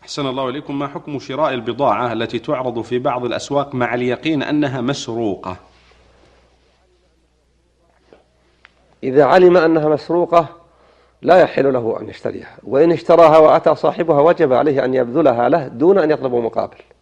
أحسن الله إليكم، ما حكم شراء البضاعة التي تعرض في بعض الأسواق مع اليقين أنها مسروقة؟ إذا علم أنها مسروقة لا يحل له أن يشتريها، وإن اشتراها وأتى صاحبها وجب عليه أن يبذلها له دون أن يطلب مقابل.